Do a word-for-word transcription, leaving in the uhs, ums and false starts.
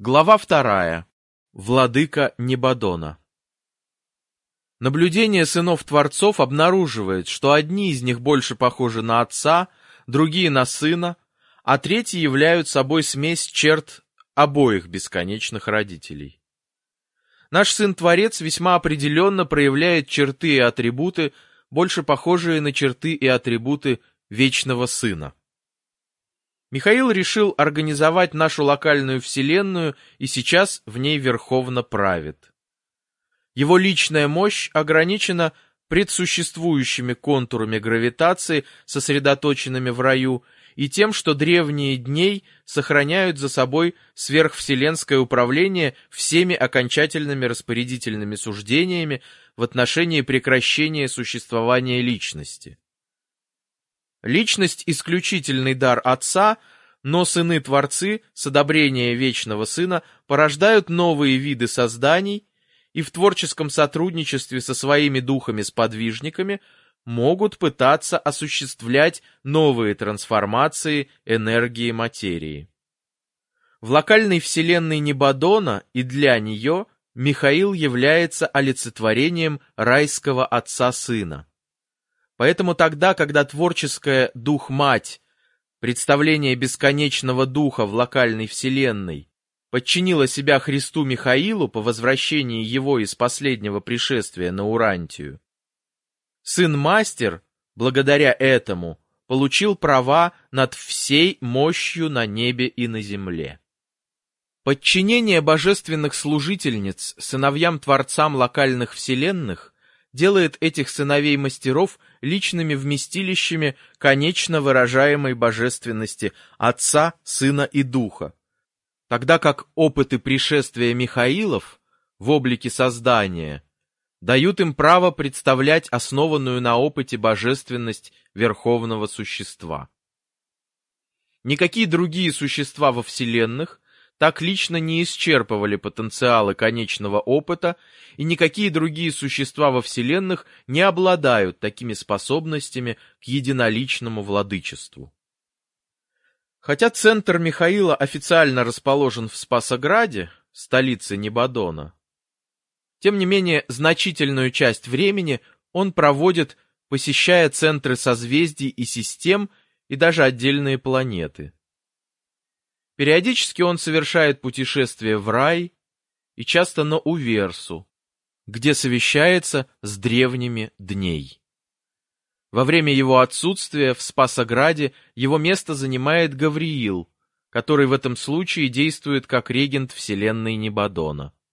Глава вторая. Владыка Небодона. Наблюдение сынов-творцов обнаруживает, что одни из них больше похожи на отца, другие на сына, а третьи являют собой смесь черт обоих бесконечных родителей. Наш сын-творец весьма определенно проявляет черты и атрибуты, больше похожие на черты и атрибуты вечного сына. Михаил решил организовать нашу локальную вселенную и сейчас в ней верховно правит. Его личная мощь ограничена предсуществующими контурами гравитации, сосредоточенными в раю, и тем, что древние дней сохраняют за собой сверхвселенское управление всеми окончательными распорядительными суждениями в отношении прекращения существования личности. Личность — исключительный дар Отца, но сыны-творцы с одобрения Вечного Сына порождают новые виды созданий и в творческом сотрудничестве со своими духами-сподвижниками могут пытаться осуществлять новые трансформации энергии материи. В локальной вселенной Небодона и для нее Михаил является олицетворением райского Отца-Сына. Поэтому тогда, когда творческая Дух-Мать, представление бесконечного Духа в локальной вселенной, подчинила себя Христу Михаилу по возвращении его из последнего пришествия на Урантию, Сын-Мастер, благодаря этому, получил права над всей мощью на небе и на земле. Подчинение божественных служительниц сыновьям-творцам локальных вселенных делает этих сыновей-мастеров личными вместилищами конечно выражаемой божественности Отца, Сына и Духа, тогда как опыты пришествия Михаилов в облике создания дают им право представлять основанную на опыте божественность Верховного Существа. Никакие другие существа во вселенных так лично не исчерпывали потенциалы конечного опыта, и никакие другие существа во вселенных не обладают такими способностями к единоличному владычеству. Хотя центр Михаила официально расположен в Спасограде, столице Небодона, тем не менее значительную часть времени он проводит, посещая центры созвездий и систем и даже отдельные планеты. Периодически он совершает путешествия в рай и часто на Уверсу, где совещается с древними дней. Во время его отсутствия в Спасограде его место занимает Гавриил, который в этом случае действует как регент вселенной Небодона.